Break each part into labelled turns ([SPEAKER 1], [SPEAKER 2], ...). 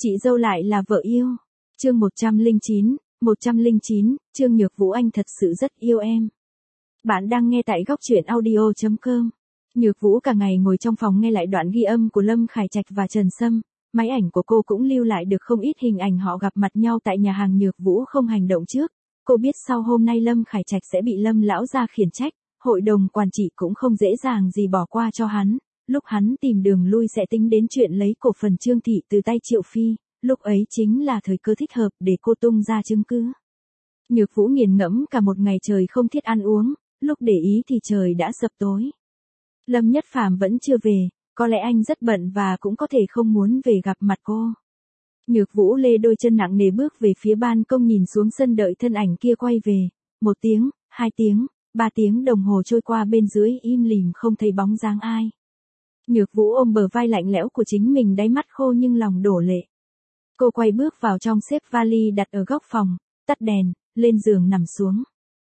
[SPEAKER 1] Chị dâu lại là vợ yêu. Chương 109, Trương Nhược Vũ anh thật sự rất yêu em. Bạn đang nghe tại góc truyện audio.com. Nhược Vũ cả ngày ngồi trong phòng nghe lại đoạn ghi âm của Lâm Khải Trạch và Trần Sâm, máy ảnh của cô cũng lưu lại được không ít hình ảnh họ gặp mặt nhau tại nhà hàng. Nhược Vũ không hành động trước, cô biết sau hôm nay Lâm Khải Trạch sẽ bị Lâm lão gia khiển trách, hội đồng quản trị cũng không dễ dàng gì bỏ qua cho hắn. Lúc hắn tìm đường lui sẽ tính đến chuyện lấy cổ phần Trương Thị từ tay Triệu Phi, lúc ấy chính là thời cơ thích hợp để cô tung ra chứng cứ. Nhược Vũ nghiền ngẫm cả một ngày trời không thiết ăn uống, lúc để ý thì trời đã sập tối. Lâm Nhất Phàm vẫn chưa về, có lẽ anh rất bận và cũng có thể không muốn về gặp mặt cô. Nhược Vũ lê đôi chân nặng nề bước về phía ban công nhìn xuống sân đợi thân ảnh kia quay về. 1 tiếng, 2 tiếng, 3 tiếng đồng hồ trôi qua bên dưới im lìm không thấy bóng dáng ai. Nhược Vũ ôm bờ vai lạnh lẽo của chính mình, đáy mắt khô nhưng lòng đổ lệ. Cô quay bước vào trong, xếp vali đặt ở góc phòng, tắt đèn, lên giường nằm xuống.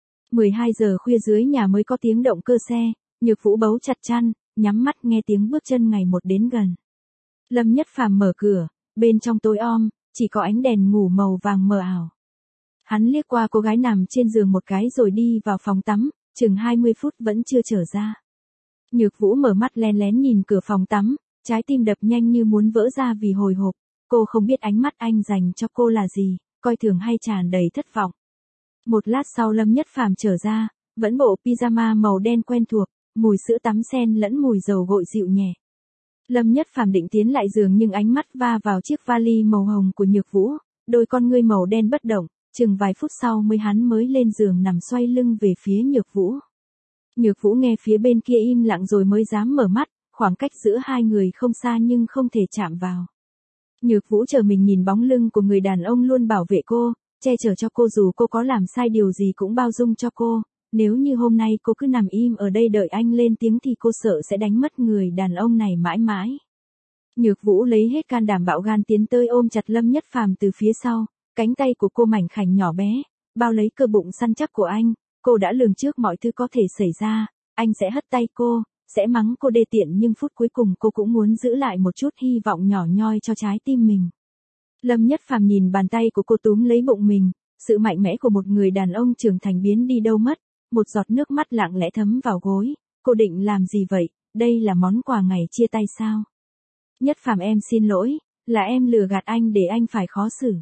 [SPEAKER 1] 12 giờ khuya dưới nhà mới có tiếng động cơ xe, Nhược Vũ bấu chặt chăn, nhắm mắt nghe tiếng bước chân ngày một đến gần. Lâm Nhất Phàm mở cửa, bên trong tối om, chỉ có ánh đèn ngủ màu vàng mờ ảo. Hắn liếc qua cô gái nằm trên giường một cái rồi đi vào phòng tắm, chừng 20 phút vẫn chưa trở ra. Nhược Vũ mở mắt lén lén nhìn cửa phòng tắm, trái tim đập nhanh như muốn vỡ ra vì hồi hộp. Cô không biết ánh mắt anh dành cho cô là gì, coi thường hay tràn đầy thất vọng. Một lát sau Lâm Nhất Phàm trở ra, vẫn bộ pyjama màu đen quen thuộc, mùi sữa tắm xen lẫn mùi dầu gội dịu nhẹ. Lâm Nhất Phàm định tiến lại giường nhưng ánh mắt va vào chiếc vali màu hồng của Nhược Vũ, đôi con ngươi màu đen bất động, chừng vài phút sau hắn mới lên giường nằm xoay lưng về phía Nhược Vũ. Nhược Vũ nghe phía bên kia im lặng rồi mới dám mở mắt, khoảng cách giữa hai người không xa nhưng không thể chạm vào. Nhược Vũ chờ mình nhìn bóng lưng của người đàn ông luôn bảo vệ cô, che chở cho cô dù cô có làm sai điều gì cũng bao dung cho cô. Nếu như hôm nay cô cứ nằm im ở đây đợi anh lên tiếng thì cô sợ sẽ đánh mất người đàn ông này mãi mãi. Nhược Vũ lấy hết can đảm bạo gan tiến tới ôm chặt Lâm Nhất Phàm từ phía sau, cánh tay của cô mảnh khảnh nhỏ bé, bao lấy cơ bụng săn chắc của anh. Cô đã lường trước mọi thứ có thể xảy ra, anh sẽ hất tay cô, sẽ mắng cô đê tiện nhưng phút cuối cùng cô cũng muốn giữ lại một chút hy vọng nhỏ nhoi cho trái tim mình. Lâm Nhất Phàm nhìn bàn tay của cô túm lấy bụng mình, sự mạnh mẽ của một người đàn ông trưởng thành biến đi đâu mất, một giọt nước mắt lặng lẽ thấm vào gối. Cô định làm gì vậy, đây là món quà ngày chia tay sao? Nhất Phàm em xin lỗi, là em lừa gạt anh để anh phải khó xử.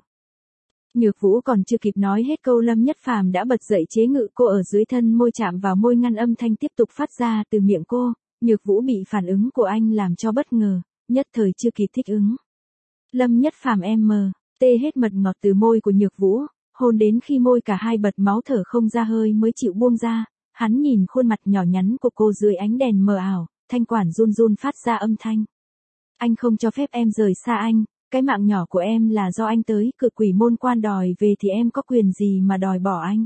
[SPEAKER 1] Nhược Vũ còn chưa kịp nói hết câu Lâm Nhất Phàm đã bật dậy chế ngự cô ở dưới thân môi, chạm vào môi ngăn âm thanh tiếp tục phát ra từ miệng cô. Nhược Vũ bị phản ứng của anh làm cho bất ngờ, nhất thời chưa kịp thích ứng. Lâm Nhất Phàm em tê hết mật ngọt từ môi của Nhược Vũ, hôn đến khi môi cả hai bật máu thở không ra hơi mới chịu buông ra. Hắn nhìn khuôn mặt nhỏ nhắn của cô dưới ánh đèn mờ ảo, thanh quản run run phát ra âm thanh. Anh không cho phép em rời xa anh. Cái mạng nhỏ của em là do anh tới cửa Quỷ Môn Quan đòi về thì em có quyền gì mà đòi bỏ anh.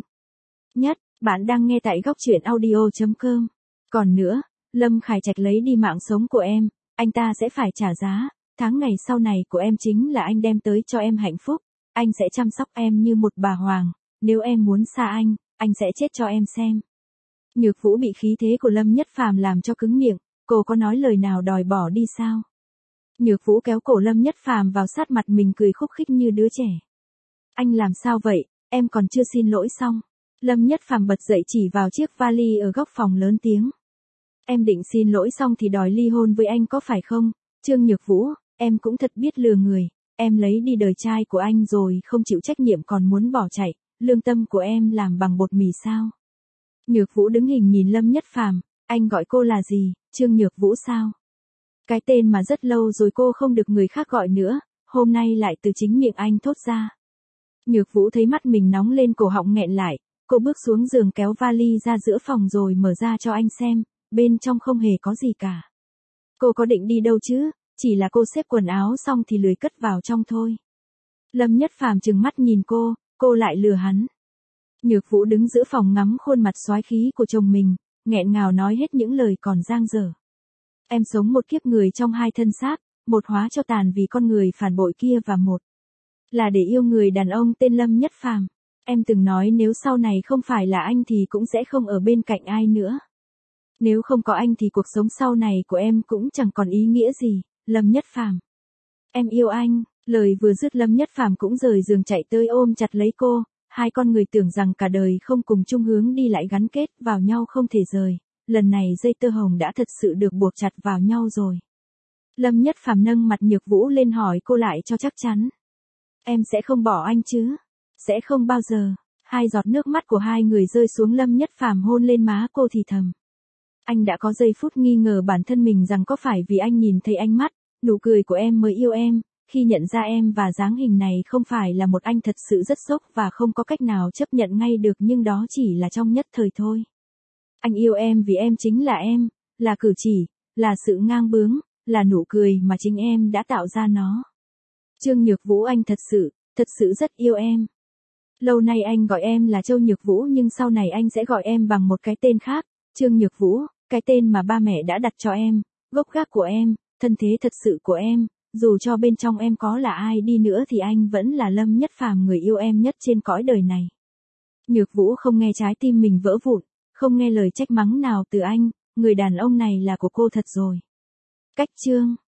[SPEAKER 1] Bạn đang nghe tại góc truyện audio.com. Còn nữa, Lâm Khải Trạch lấy đi mạng sống của em, anh ta sẽ phải trả giá. Tháng ngày sau này của em chính là anh đem tới cho em hạnh phúc. Anh sẽ chăm sóc em như một bà hoàng. Nếu em muốn xa anh sẽ chết cho em xem. Nhược Vũ bị khí thế của Lâm Nhất Phàm làm cho cứng miệng. Cô có nói lời nào đòi bỏ đi sao? Nhược Vũ kéo cổ Lâm Nhất Phàm vào sát mặt mình, cười khúc khích như đứa trẻ. Anh làm sao vậy, em còn chưa xin lỗi xong. Lâm Nhất Phàm bật dậy chỉ vào chiếc vali ở góc phòng lớn tiếng. Em định xin lỗi xong thì đòi ly hôn với anh có phải không? Trương Nhược Vũ, em cũng thật biết lừa người. Em lấy đi đời trai của anh rồi không chịu trách nhiệm còn muốn bỏ chạy. Lương tâm của em làm bằng bột mì sao? Nhược Vũ đứng hình nhìn Lâm Nhất Phàm. Anh gọi cô là gì, Trương Nhược Vũ sao? Cái tên mà rất lâu rồi cô không được người khác gọi nữa, hôm nay lại từ chính miệng anh thốt ra. Nhược Vũ thấy mắt mình nóng lên, cổ họng nghẹn lại, cô bước xuống giường kéo vali ra giữa phòng rồi mở ra cho anh xem, bên trong không hề có gì cả. Cô có định đi đâu chứ, chỉ là cô xếp quần áo xong thì lười cất vào trong thôi. Lâm Nhất Phàm trừng mắt nhìn cô lại lừa hắn. Nhược Vũ đứng giữa phòng ngắm khuôn mặt xoái khí của chồng mình, nghẹn ngào nói hết những lời còn dang dở. Em sống một kiếp người trong hai thân xác, một hóa cho tàn vì con người phản bội kia và một là để yêu người đàn ông tên Lâm Nhất Phàm. Em từng nói nếu sau này không phải là anh thì cũng sẽ không ở bên cạnh ai nữa. Nếu không có anh thì cuộc sống sau này của em cũng chẳng còn ý nghĩa gì, Lâm Nhất Phàm. Em yêu anh, Lời vừa dứt Lâm Nhất Phàm cũng rời giường chạy tới ôm chặt lấy cô, hai con người tưởng rằng cả đời không cùng chung hướng đi lại gắn kết vào nhau không thể rời, lần này dây tơ hồng đã thật sự được buộc chặt vào nhau rồi. Lâm Nhất Phàm nâng mặt Nhược Vũ lên hỏi cô lại cho chắc chắn. Em sẽ không bỏ anh chứ? Sẽ không bao giờ. Hai giọt nước mắt của hai người rơi xuống, Lâm Nhất Phàm hôn lên má cô thì thầm. Anh đã có giây phút nghi ngờ bản thân mình rằng có phải vì anh nhìn thấy ánh mắt, nụ cười của em mới yêu em, khi nhận ra em và dáng hình này không phải là một anh thật sự rất sốc và không có cách nào chấp nhận ngay được, nhưng đó chỉ là trong nhất thời thôi. Anh yêu em vì em chính là em, là cử chỉ, là sự ngang bướng, là nụ cười mà chính em đã tạo ra nó. Trương Nhược Vũ, anh thật sự rất yêu em. Lâu nay anh gọi em là Châu Nhược Vũ nhưng sau này anh sẽ gọi em bằng một cái tên khác, Trương Nhược Vũ, cái tên mà ba mẹ đã đặt cho em, gốc gác của em, thân thế thật sự của em, dù cho bên trong em có là ai đi nữa thì anh vẫn là Lâm Nhất Phàm, người yêu em nhất trên cõi đời này. Nhược Vũ không nghe trái tim mình vỡ vụn, không nghe lời trách mắng nào từ anh, người đàn ông này là của cô thật rồi. Cách chương